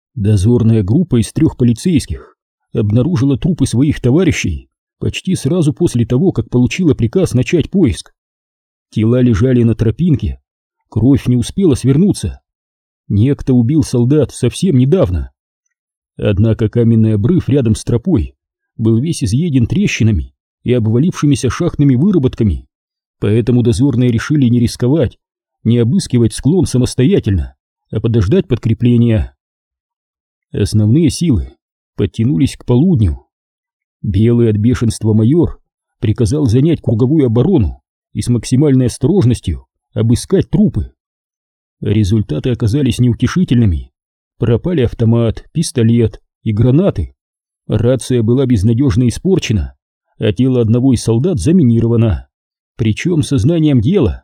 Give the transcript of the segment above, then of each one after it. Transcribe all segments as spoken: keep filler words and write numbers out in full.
Дозорная группа из трех полицейских обнаружила трупы своих товарищей почти сразу после того, как получила приказ начать поиск. Тела лежали на тропинке, кровь не успела свернуться. Некто убил солдат совсем недавно. Однако каменный обрыв рядом с тропой был весь изъеден трещинами и обвалившимися шахтными выработками, поэтому дозорные решили не рисковать, не обыскивать склон самостоятельно, а подождать подкрепления. Основные силы подтянулись к полудню. Белый от бешенства майор приказал занять круговую оборону и с максимальной осторожностью обыскать трупы. Результаты оказались неутешительными. Пропали автомат, пистолет и гранаты. Рация была безнадежно испорчена, а тело одного из солдат заминировано, причем сознанием дела.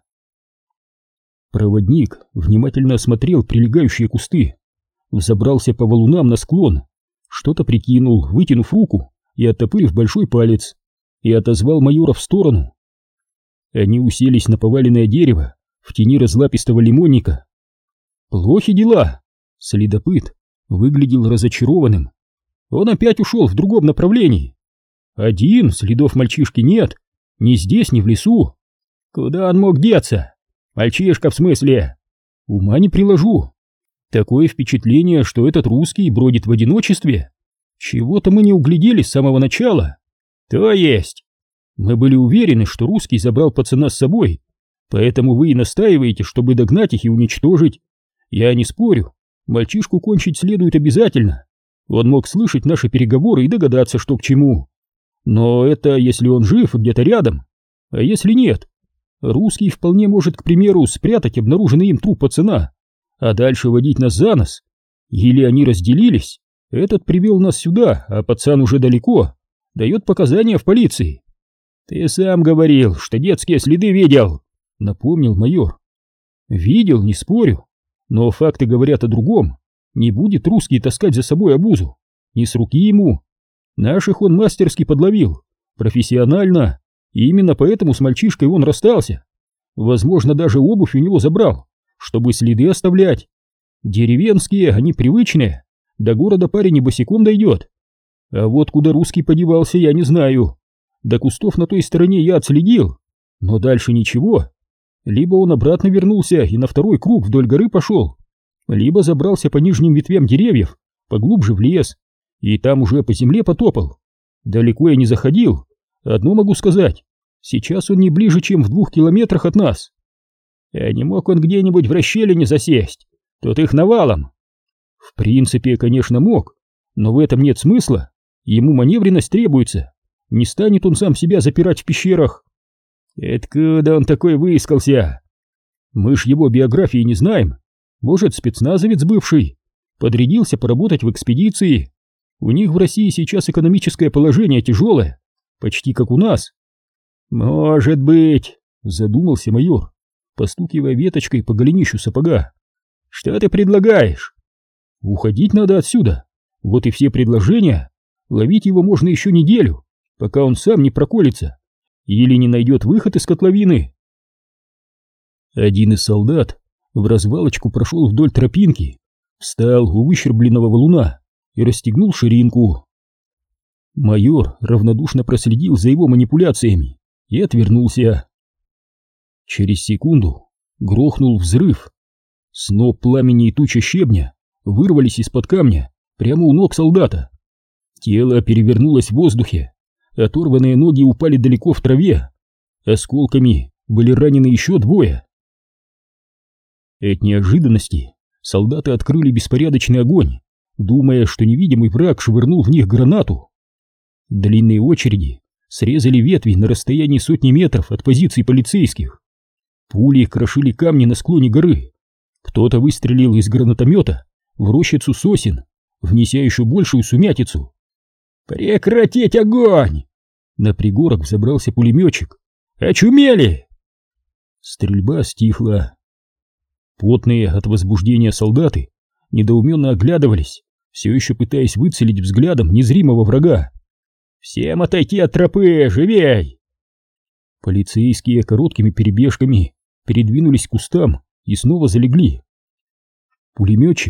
Проводник внимательно осмотрел прилегающие кусты, взобрался по валунам на склон, что-то прикинул, вытянув руку и оттопырив большой палец, и отозвал майора в сторону. Они уселись на поваленное дерево в тени разлапистого лимонника. Плохи дела. Следопыт выглядел разочарованным. Он опять ушел в другом направлении. Один, следов мальчишки нет, ни здесь, ни в лесу. Куда он мог деться? Мальчишка, в смысле? Ума не приложу. Такое впечатление, что этот русский бродит в одиночестве. Чего-то мы не углядели с самого начала. То есть? Мы были уверены, что русский забрал пацана с собой, поэтому вы и настаиваете, чтобы догнать их и уничтожить. Я не спорю, мальчишку кончить следует обязательно. Он мог слышать наши переговоры и догадаться, что к чему. Но это если он жив и где-то рядом. А если нет? Русский вполне может, к примеру, спрятать обнаруженный им труп пацана, а дальше водить нас за нос. Или они разделились, этот привел нас сюда, а пацан уже далеко, дает показания в полиции. Ты сам говорил, что детские следы видел, напомнил майор. Видел, не спорю, но факты говорят о другом. Не будет русский таскать за собой обузу, не с руки ему. Наших он мастерски подловил, профессионально, и именно поэтому с мальчишкой он расстался. Возможно, даже обувь у него забрал, чтобы следы оставлять. Деревенские, они привычные, до города парень и босиком дойдет. А вот куда русский подевался, я не знаю. До кустов на той стороне я отследил, но дальше ничего. Либо он обратно вернулся и на второй круг вдоль горы пошел, либо забрался по нижним ветвям деревьев, поглубже в лес, и там уже по земле потопал. Далеко я не заходил, одно могу сказать, сейчас он не ближе, чем в двух километрах от нас. А не мог он где-нибудь в расщелине засесть, тут их навалом. В принципе, конечно, мог, но в этом нет смысла, ему маневренность требуется, не станет он сам себя запирать в пещерах. Откуда он такой выискался? Мы ж его биографии не знаем. Может, спецназовец бывший, подрядился поработать в экспедиции. У них в России сейчас экономическое положение тяжелое, почти как у нас. Может быть, задумался майор, постукивая веточкой по голенищу сапога. Что ты предлагаешь? Уходить надо отсюда, вот и все предложения. Ловить его можно еще неделю, пока он сам не проколется или не найдет выход из котловины. Один из солдат в развалочку прошел вдоль тропинки, встал у выщербленного валуна и расстегнул ширинку. Майор равнодушно проследил за его манипуляциями и отвернулся. Через секунду грохнул взрыв. Сноп пламени и туча щебня вырвались из-под камня прямо у ног солдата. Тело перевернулось в воздухе, оторванные ноги упали далеко в траве. Осколками были ранены еще двое. От неожиданности солдаты открыли беспорядочный огонь, думая, что невидимый враг швырнул в них гранату. Длинные очереди срезали ветви на расстоянии сотни метров от позиций полицейских. Пули крошили камни на склоне горы. Кто-то выстрелил из гранатомета в рощицу сосен, внеся еще большую сумятицу. «Прекратить огонь!» На пригорок взобрался пулеметчик. «Очумели!» Стрельба стихла. Потные от возбуждения солдаты недоуменно оглядывались, все еще пытаясь выцелить взглядом незримого врага. «Всем отойти от тропы, живей!» Полицейские короткими перебежками передвинулись к кустам и снова залегли. Пулеметчик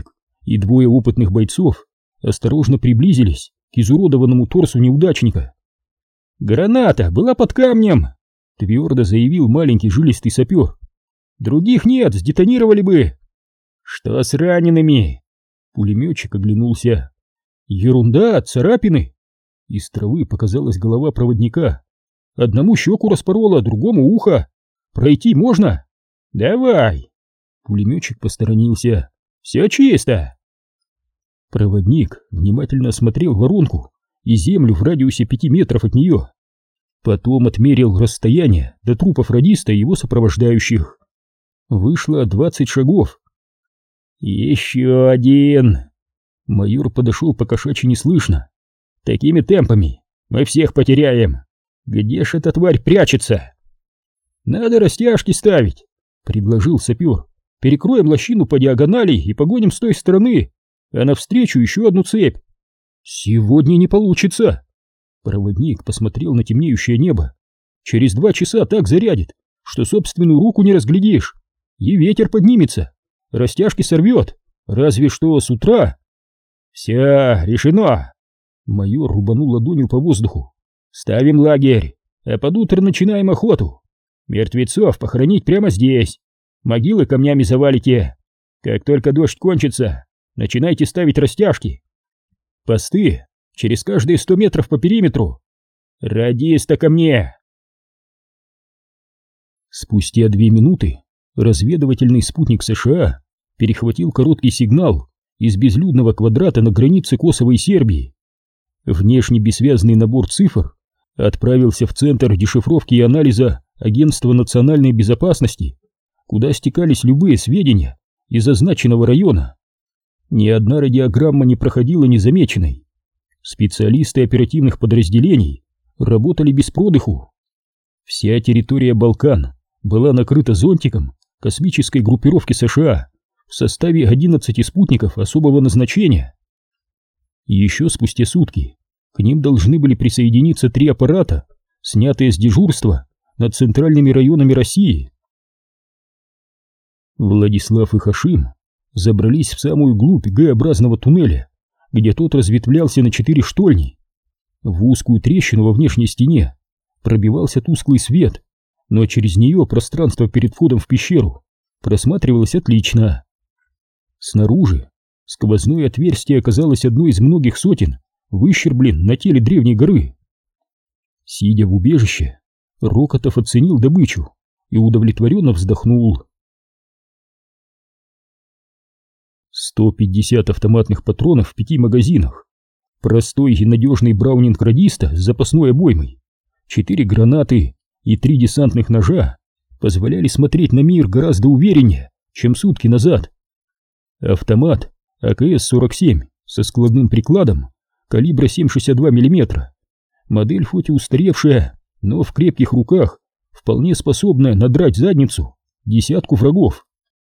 и двое опытных бойцов осторожно приблизились к изуродованному торсу неудачника. «Граната была под камнем!» — твердо заявил маленький жилистый сапер. «Других нет, сдетонировали бы!» «Что с ранеными?» Пулеметчик оглянулся. «Ерунда, царапины!» Из травы показалась голова проводника. «Одному щеку распорола, другому ухо. Пройти можно?» «Давай!» Пулеметчик посторонился. «Все чисто!» Проводник внимательно осмотрел воронку и землю в радиусе пяти метров от нее. Потом отмерил расстояние до трупов радиста и его сопровождающих. Вышло двадцать шагов. «Еще один!» Майор подошел по-кошачьи неслышно. «Такими темпами мы всех потеряем. Где ж эта тварь прячется?» «Надо растяжки ставить», — предложил сапер. «Перекроем лощину по диагонали и погоним с той стороны, а навстречу еще одну цепь». «Сегодня не получится». Проводник посмотрел на темнеющее небо. «Через два часа так зарядит, что собственную руку не разглядишь, и ветер поднимется, растяжки сорвет, разве что с утра». «Все, решено!» Майор рубанул ладонью по воздуху. «Ставим лагерь, а под утро начинаем охоту. Мертвецов похоронить прямо здесь. Могилы камнями завалите. Как только дождь кончится, начинайте ставить растяжки. Посты через каждые сто метров по периметру. Радиста ко мне!» Спустя две минуты разведывательный спутник США перехватил короткий сигнал из безлюдного квадрата на границе Косово и Сербии. Внешне бессвязный набор цифр отправился в Центр дешифровки и анализа Агентства национальной безопасности, куда стекались любые сведения из означенного района. Ни одна радиограмма не проходила незамеченной. Специалисты оперативных подразделений работали без продыху. Вся территория Балкан была накрыта зонтиком космической группировки США в составе одиннадцати спутников особого назначения. Еще спустя сутки к ним должны были присоединиться три аппарата, снятые с дежурства над центральными районами России. Владислав и Хашим забрались в самую глубь Г-образного туннеля, где тот разветвлялся на четыре штольни. В узкую трещину во внешней стене пробивался тусклый свет, но через нее пространство перед входом в пещеру просматривалось отлично. Снаружи сквозное отверстие оказалось одной из многих сотен выщерблин на теле древней горы. Сидя в убежище, Рокотов оценил добычу и удовлетворенно вздохнул. сто пятьдесят автоматных патронов в пяти магазинах, простой и надежный браунинг радиста с запасной обоймой, четыре гранаты и три десантных ножа позволяли смотреть на мир гораздо увереннее, чем сутки назад. Автомат А К С сорок семь со складным прикладом калибра семь шестьдесят два миллиметра, модель хоть и устаревшая, но в крепких руках вполне способная надрать задницу десятку врагов.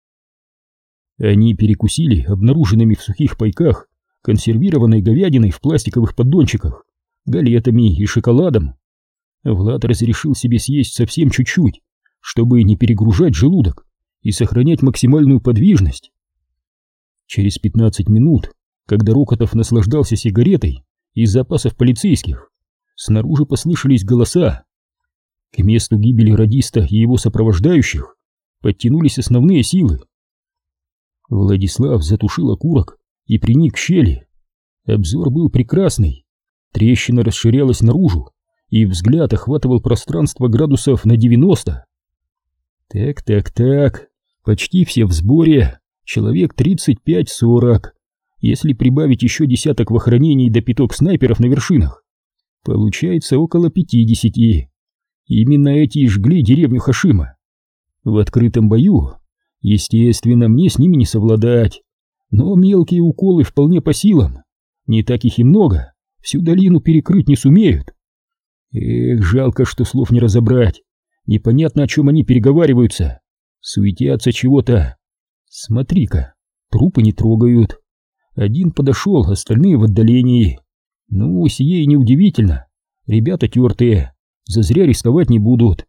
Они перекусили обнаруженными в сухих пайках консервированной говядиной в пластиковых поддончиках, галетами и шоколадом. Влад разрешил себе съесть совсем чуть-чуть, чтобы не перегружать желудок и сохранять максимальную подвижность. Через пятнадцать минут, когда Рокотов наслаждался сигаретой из запасов полицейских, снаружи послышались голоса. К месту гибели радиста и его сопровождающих подтянулись основные силы. Владислав затушил окурок и приник к щели. Обзор был прекрасный. Трещина расширялась наружу, и взгляд охватывал пространство градусов на девяносто. Так-так-так, почти все в сборе, человек тридцать пять-сорок. Если прибавить еще десяток в охранении до пяток снайперов на вершинах, получается около пятидесяти. Именно эти и жгли деревню Хашима. В открытом бою, естественно, мне с ними не совладать, но мелкие уколы вполне по силам. Не так их и много, всю долину перекрыть не сумеют. Эх, жалко, что слов не разобрать. Непонятно, о чем они переговариваются. Суетятся чего-то. Смотри-ка, трупы не трогают. Один подошел, остальные в отдалении. Ну, сие и неудивительно. Ребята тертые, зазря рисковать не будут.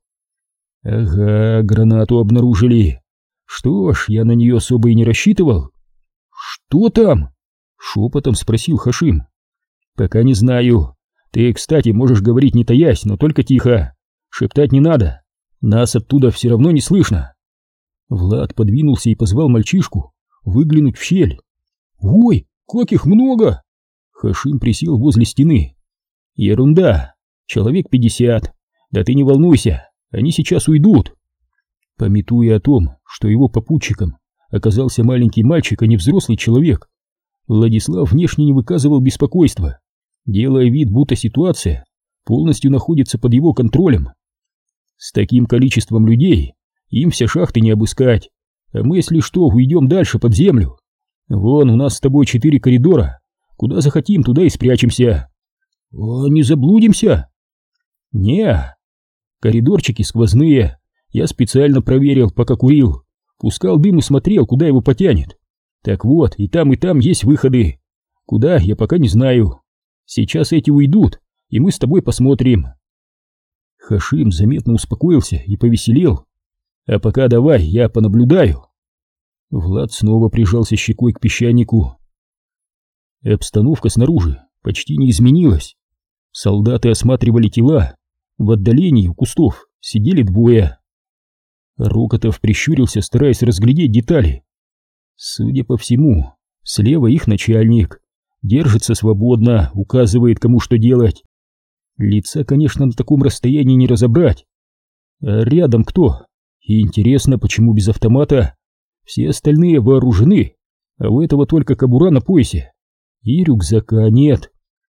Ага, гранату обнаружили. Что ж, я на нее особо и не рассчитывал. «Кто там?» — шепотом спросил Хашим. «Пока не знаю. Ты, кстати, можешь говорить не таясь, но только тихо. Шептать не надо. Нас оттуда все равно не слышно». Влад подвинулся и позвал мальчишку выглянуть в щель. «Ой, как их много!» Хашим присел возле стены. «Ерунда. Человек пятьдесят. Да ты не волнуйся, они сейчас уйдут». Памятуя о том, что его попутчиком оказался маленький мальчик, а не взрослый человек, Владислав внешне не выказывал беспокойства, делая вид, будто ситуация полностью находится под его контролем. С таким количеством людей им все шахты не обыскать, а мы, если что, уйдем дальше под землю. Вон у нас с тобой четыре коридора, куда захотим, туда и спрячемся. А не заблудимся? Не, коридорчики сквозные, я специально проверил, пока курил, пускал дым и смотрел, куда его потянет. Так вот, и там, и там есть выходы. Куда, я пока не знаю. Сейчас эти уйдут, и мы с тобой посмотрим. Хашим заметно успокоился и повеселел. А пока давай, я понаблюдаю. Влад снова прижался щекой к песчанику. Обстановка снаружи почти не изменилась. Солдаты осматривали тела. В отдалении у кустов сидели двое. Рокотов прищурился, стараясь разглядеть детали. Судя по всему, слева их начальник. Держится свободно, указывает, кому что делать. Лица, конечно, на таком расстоянии не разобрать. А рядом кто? И интересно, почему без автомата? Все остальные вооружены, а у этого только кобура на поясе. И рюкзака нет.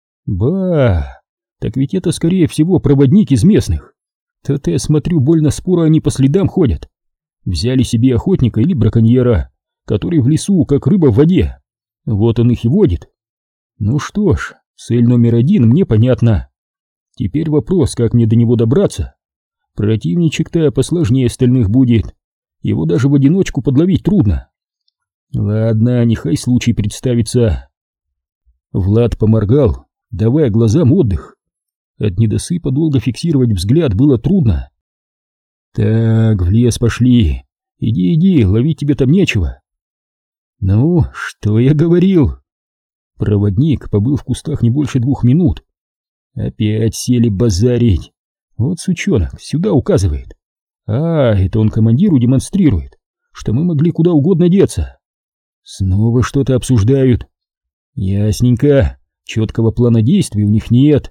Ба, так ведь это, скорее всего, проводник из местных. То-то я смотрю, больно споро они по следам ходят. Взяли себе охотника или браконьера, который в лесу, как рыба в воде. Вот он их и водит. Ну что ж, цель номер один мне понятна. Теперь вопрос, как мне до него добраться. Противничек-то посложнее остальных будет. Его даже в одиночку подловить трудно. Ладно, нехай случай представится. Влад поморгал, давая глазам отдых. От недосыпа долго фиксировать взгляд было трудно. Так, в лес пошли. Иди, иди, ловить тебе там нечего. Ну, что я говорил? Проводник побыл в кустах не больше двух минут. Опять сели базарить. Вот сучонок, сюда указывает. А, это он командиру демонстрирует, что мы могли куда угодно деться. Снова что-то обсуждают. Ясненько, четкого плана действий у них нет.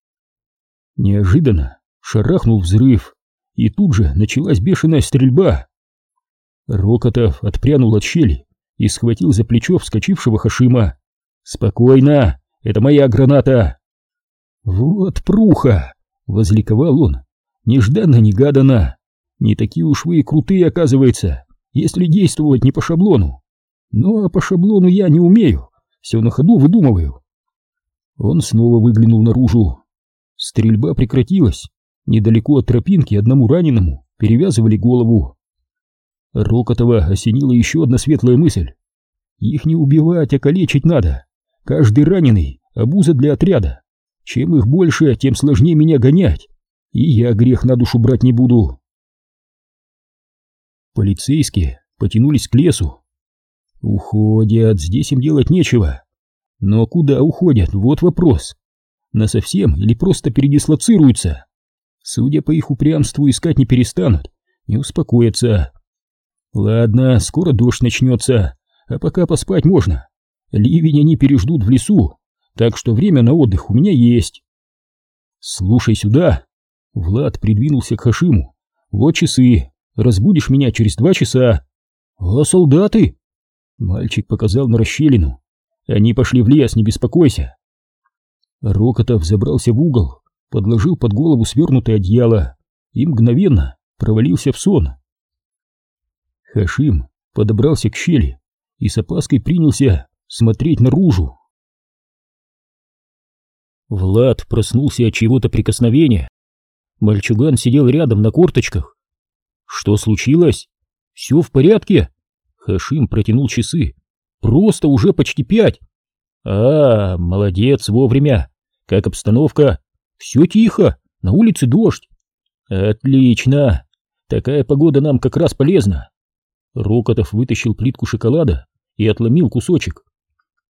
Неожиданно шарахнул взрыв, и тут же началась бешеная стрельба. Рокотов отпрянул от щели и схватил за плечо вскочившего Хашима. «Спокойно, это моя граната!» «Вот пруха!» — возликовал он. «Нежданно-негаданно! Не такие уж вы и крутые, оказывается, если действовать не по шаблону. Ну а по шаблону я не умею, все на ходу выдумываю». Он снова выглянул наружу. Стрельба прекратилась. Недалеко от тропинки одному раненому перевязывали голову. Рокотова осенила еще одна светлая мысль. Их не убивать, а калечить надо. Каждый раненый — обуза для отряда. Чем их больше, тем сложнее меня гонять. И я грех на душу брать не буду. Полицейские потянулись к лесу. Уходят, здесь им делать нечего. Но куда уходят, вот вопрос. Насовсем или просто передислоцируются? Судя по их упрямству, искать не перестанут, не успокоятся. Ладно, скоро дождь начнется, а пока поспать можно. Ливень они переждут в лесу, так что время на отдых у меня есть. Слушай сюда. Влад придвинулся к Хашиму. Вот часы, разбудишь меня через два часа. А солдаты? Мальчик показал на расщелину. Они пошли в лес, не беспокойся. Рокотов забрался в угол, подложил под голову свернутое одеяло и мгновенно провалился в сон. Хашим подобрался к щели и с опаской принялся смотреть наружу. Влад проснулся от чьего-то прикосновения. Мальчуган сидел рядом на корточках. Что случилось? Все в порядке? Хашим протянул часы. Просто уже почти пять. А, молодец, вовремя. Как обстановка? Все тихо, на улице дождь. Отлично. Такая погода нам как раз полезна. Рокотов вытащил плитку шоколада и отломил кусочек.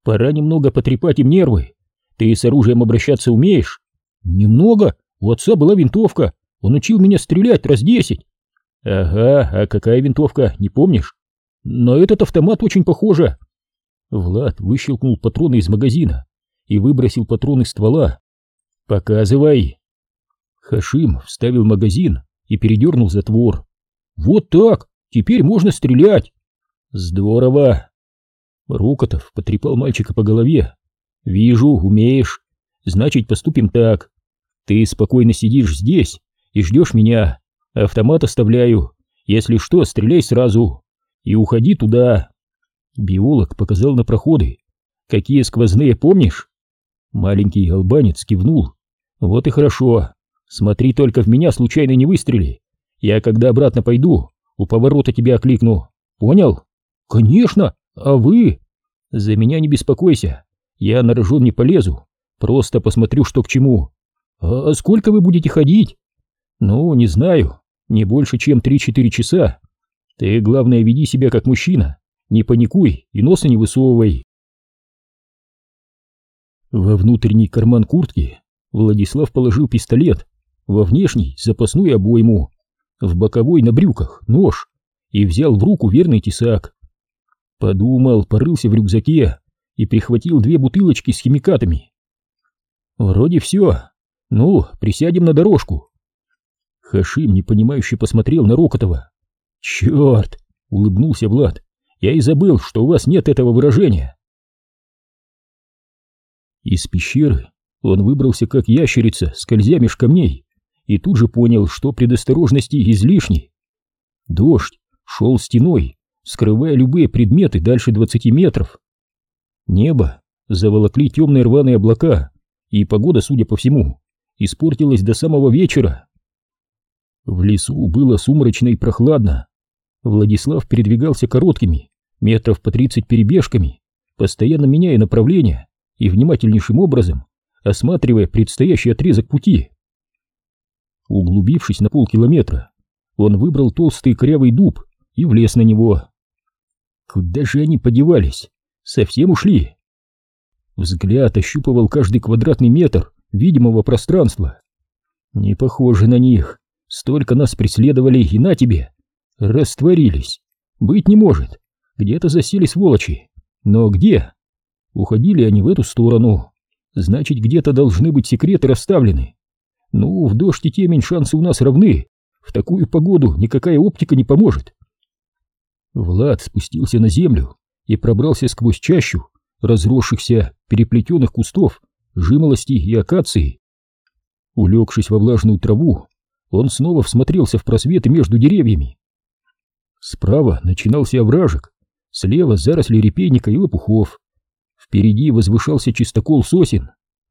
Пора немного потрепать им нервы. Ты с оружием обращаться умеешь? Немного. У отца была винтовка. Он учил меня стрелять раз десять. Ага, а какая винтовка, не помнишь? На этот автомат очень похоже. Влад выщелкнул патроны из магазина и выбросил патрон из ствола. Показывай. Хашим вставил магазин и передернул затвор. Вот так, теперь можно стрелять. Здорово. Рокотов потрепал мальчика по голове. Вижу, умеешь. Значит, поступим так. Ты спокойно сидишь здесь и ждешь меня. Автомат оставляю. Если что, стреляй сразу. И уходи туда. Биолог показал на проходы. Какие сквозные, помнишь? Маленький албанец кивнул. Вот и хорошо. Смотри, только в меня случайно не выстрели. Я, когда обратно пойду, у поворота тебя окликну. Понял? Конечно. А вы? За меня не беспокойся. Я на рожон не полезу. Просто посмотрю, что к чему. А сколько вы будете ходить? Ну, не знаю. Не больше, чем три-четыре часа. Ты, главное, веди себя как мужчина. Не паникуй и носа не высовывай. Во внутренний карман куртки Владислав положил пистолет, во внешний запасную обойму, в боковой на брюках нож и взял в руку верный тесак. Подумал, порылся в рюкзаке и прихватил две бутылочки с химикатами. Вроде все. Ну, присядем на дорожку. Хашим непонимающе посмотрел на Рокотова. Черт! Улыбнулся Влад. Я и забыл, что у вас нет этого выражения. Из пещеры он выбрался как ящерица, скользя меж камней, и тут же понял, что предосторожности излишни. Дождь шел стеной, скрывая любые предметы дальше двадцати метров. Небо заволокли темные рваные облака, и погода, судя по всему, испортилась до самого вечера. В лесу было сумрачно и прохладно. Владислав передвигался короткими, метров по тридцать перебежками, постоянно меняя направление и внимательнейшим образом осматривая предстоящий отрезок пути. Углубившись на полкилометра, он выбрал толстый корявый дуб и влез на него. Куда же они подевались? Совсем ушли? Взгляд ощупывал каждый квадратный метр видимого пространства. Не похоже на них. Столько нас преследовали, и на тебе. Растворились. Быть не может. Где-то засели сволочи. Но где? Уходили они в эту сторону. Значит, где-то должны быть секреты расставлены. Ну, в дождь и темень шансы у нас равны. В такую погоду никакая оптика не поможет. Влад спустился на землю и пробрался сквозь чащу разросшихся переплетенных кустов жимолости и акации. Улегшись во влажную траву, он снова всмотрелся в просветы между деревьями. Справа начинался овражек, слева заросли репейника и лопухов. Впереди возвышался чистокол сосен.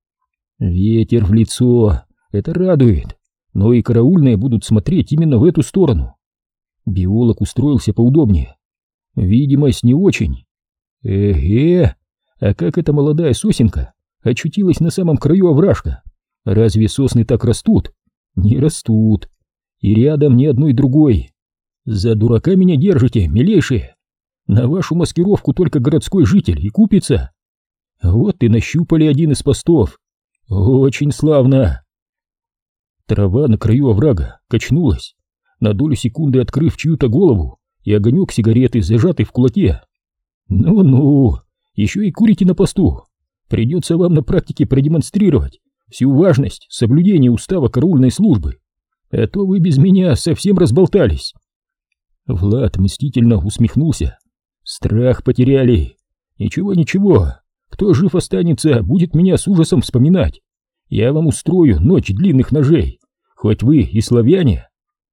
Ветер в лицо, это радует, но и караульные будут смотреть именно в эту сторону. Биолог устроился поудобнее. Видимость не очень. Эге, а как эта молодая сосенка очутилась на самом краю овражка? Разве сосны так растут? Не растут. И рядом ни одной другой. За дурака меня держите, милейшие. На вашу маскировку только городской житель и купится. Вот и нащупали один из постов. Очень славно. Трава на краю оврага качнулась, на долю секунды открыв чью-то голову и огонек сигареты, зажатый в кулаке. Ну-ну, еще и курите на посту. Придется вам на практике продемонстрировать всю важность соблюдения устава караульной службы, а то вы без меня совсем разболтались. Влад мстительно усмехнулся. Страх потеряли. Ничего-ничего, кто жив останется, будет меня с ужасом вспоминать. Я вам устрою ночь длинных ножей, хоть вы и славяне.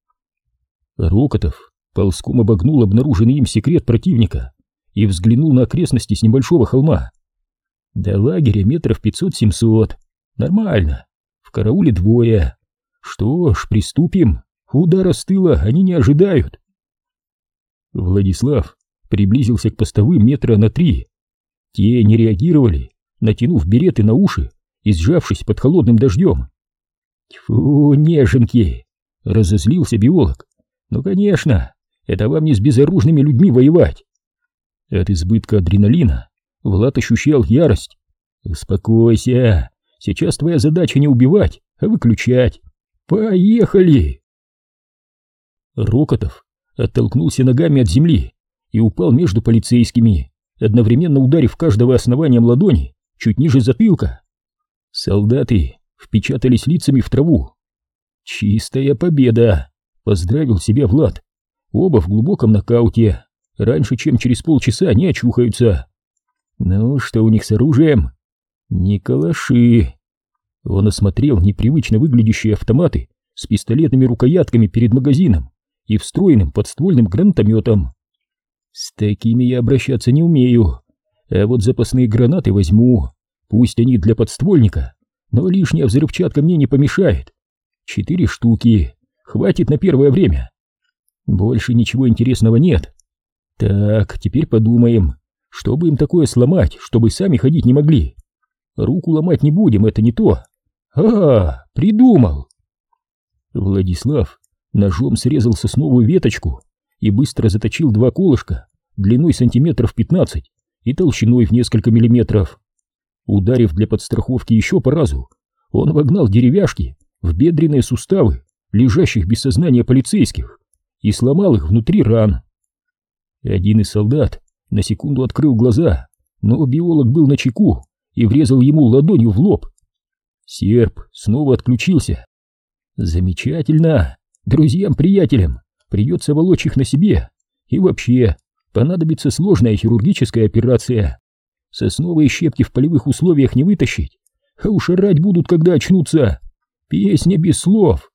Рокотов ползком обогнул обнаруженный им секрет противника и взглянул на окрестности с небольшого холма. До лагеря метров пятьсот-семьсот. Нормально. В карауле двое. Что ж, приступим. Удара с тыла они не ожидают. Владислав приблизился к постовым метра на три. Те не реагировали, натянув береты на уши и сжавшись под холодным дождем. Тьфу, неженки! Разозлился биолог. Ну, конечно, это вам не с безоружными людьми воевать. От избытка адреналина Влад ощущал ярость. «Успокойся, сейчас твоя задача не убивать, а выключать. Поехали!» Рокотов оттолкнулся ногами от земли и упал между полицейскими, одновременно ударив каждого основанием ладони чуть ниже затылка. Солдаты впечатались лицами в траву. «Чистая победа!» — поздравил себя Влад. Оба в глубоком нокауте. Раньше, чем через полчаса, они очухаются. «Ну, что у них с оружием?» «Не калаши». Он осмотрел непривычно выглядящие автоматы с пистолетными рукоятками перед магазином и встроенным подствольным гранатометом. «С такими я обращаться не умею, а вот запасные гранаты возьму. Пусть они для подствольника, но лишняя взрывчатка мне не помешает. Четыре штуки, хватит на первое время. Больше ничего интересного нет. Так, теперь подумаем, чтобы им такое сломать, чтобы сами ходить не могли. Руку ломать не будем, это не то. А, придумал!» Владислав ножом срезал сосновую веточку и быстро заточил два колышка длиной сантиметров пятнадцать и толщиной в несколько миллиметров. Ударив для подстраховки еще по разу, он вогнал деревяшки в бедренные суставы лежащих без сознания полицейских и сломал их внутри ран. Один из солдат на секунду открыл глаза, но биолог был начеку и врезал ему ладонью в лоб. Серб снова отключился. «Замечательно! Друзьям-приятелям придется волочь их на себе, и вообще понадобится сложная хирургическая операция. Сосновые щепки в полевых условиях не вытащить, а уж орать будут, когда очнутся. Песня без слов».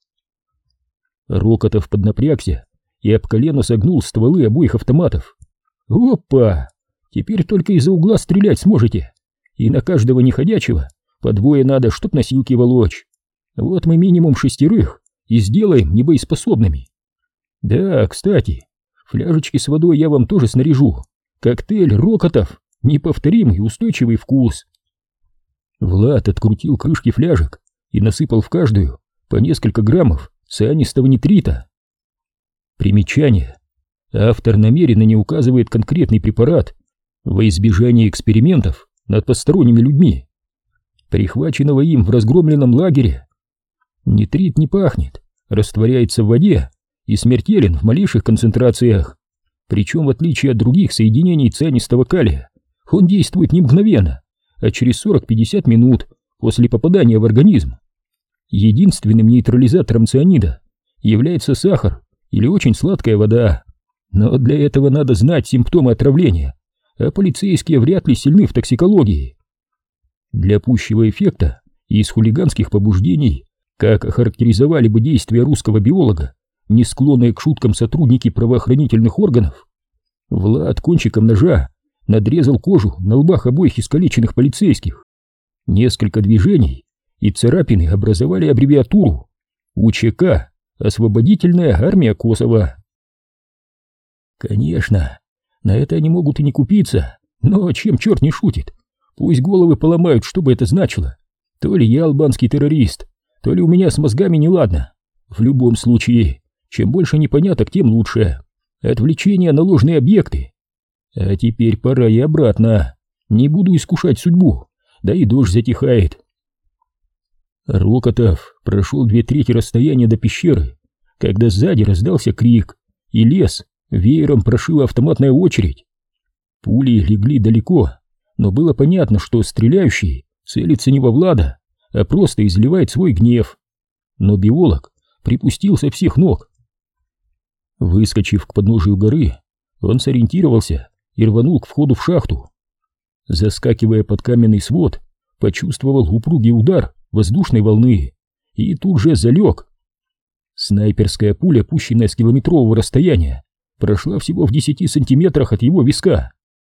Рокотов поднапрягся и об колено согнул стволы обоих автоматов. «Опа! Теперь только из-за угла стрелять сможете, и на каждого неходячего по двое надо, чтоб носилки волочь. Вот мы минимум шестерых и сделаем небоеспособными. Да, кстати, фляжечки с водой я вам тоже снаряжу. Коктейль Рокотов, неповторимый устойчивый вкус». Влад открутил крышки фляжек и насыпал в каждую по несколько граммов цианистого нитрита. Примечание. Автор намеренно не указывает конкретный препарат во избежание экспериментов над посторонними людьми, прихваченного им в разгромленном лагере. Нитрит не пахнет, растворяется в воде и смертелен в малейших концентрациях. Причем, в отличие от других соединений цианистого калия, он действует не мгновенно, а через сорок-пятьдесят минут после попадания в организм. Единственным нейтрализатором цианида является сахар или очень сладкая вода. Но для этого надо знать симптомы отравления, а полицейские вряд ли сильны в токсикологии. Для пущего эффекта и из хулиганских побуждений, как охарактеризовали бы действия русского биолога, не склонные к шуткам сотрудники правоохранительных органов, Влад кончиком ножа надрезал кожу на лбах обоих искалеченных полицейских. Несколько движений, и царапины образовали аббревиатуру УЧК «Освободительная армия Косово». Конечно, на это они могут и не купиться, но чем черт не шутит? Пусть головы поломают, что бы это значило. То ли я албанский террорист, то ли у меня с мозгами неладно. В любом случае, чем больше непоняток, тем лучше. Отвлечение на ложные объекты. А теперь пора и обратно. Не буду искушать судьбу, да и дождь затихает. Рокотов прошел две трети расстояния до пещеры, когда сзади раздался крик, и лес веером прошила автоматная очередь. Пули легли далеко, но было понятно, что стреляющий целится не во Влада, а просто изливает свой гнев. Но биолог припустил со всех ног. Выскочив к подножию горы, он сориентировался и рванул к входу в шахту. Заскакивая под каменный свод, почувствовал упругий удар воздушной волны и тут же залег. Снайперская пуля, пущенная с километрового расстояния, прошла всего в десяти сантиметрах от его виска.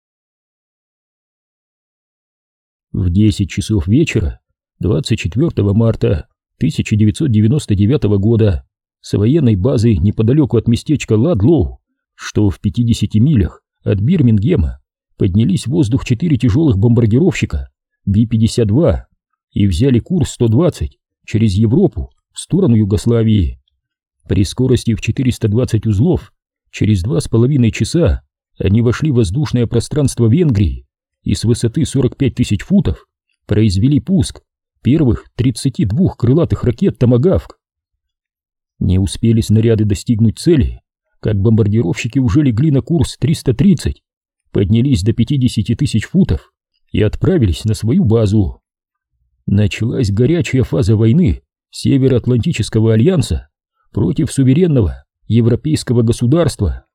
В десять часов вечера двадцать четвёртого марта тысяча девятьсот девяносто девятого года с военной базы неподалеку от местечка Ладлоу, что в пятидесяти милях от Бирмингема, поднялись в воздух четыре тяжелых бомбардировщика Би пятьдесят два и взяли курс сто двадцать через Европу в сторону Югославии. При скорости в четыреста двадцать узлов через два с половиной часа они вошли в воздушное пространство Венгрии и с высоты сорок пять тысяч футов произвели пуск первых тридцати двух крылатых ракет «Томагавк». Не успели снаряды достигнуть цели, как бомбардировщики уже легли на курс триста тридцать, поднялись до пятидесяти тысяч футов и отправились на свою базу. Началась горячая фаза войны Североатлантического альянса против суверенного европейского государства.